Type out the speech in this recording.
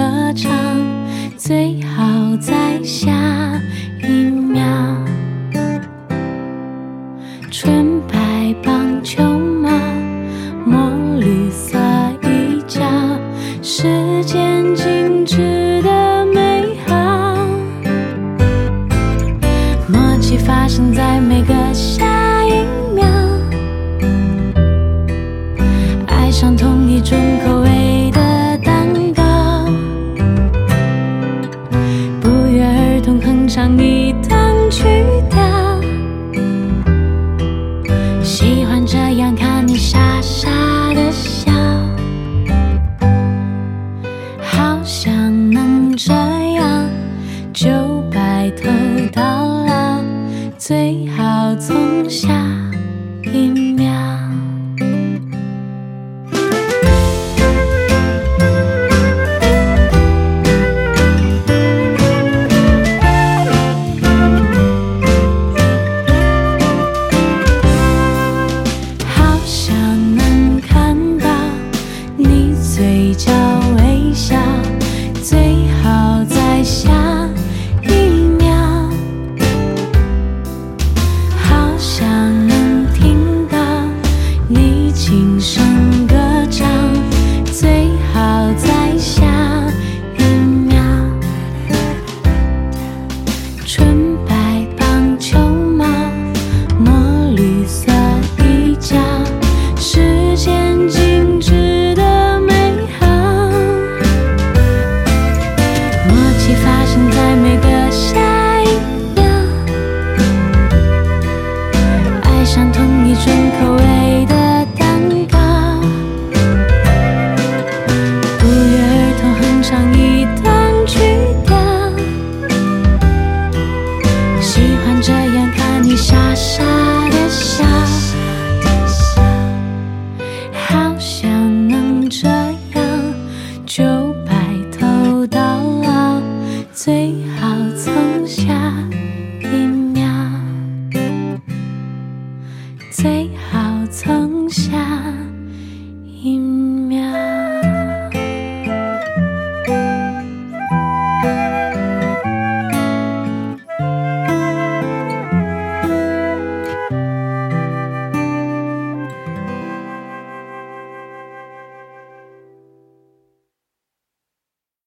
唱，最好在下一秒。纯白棒球帽，墨绿色衣角，时间静止的美好，默契发生在每个下一秒，爱上同一种口味的蛋糕，不约而同哼唱一段曲调，喜欢这样看你傻傻的笑，好想能这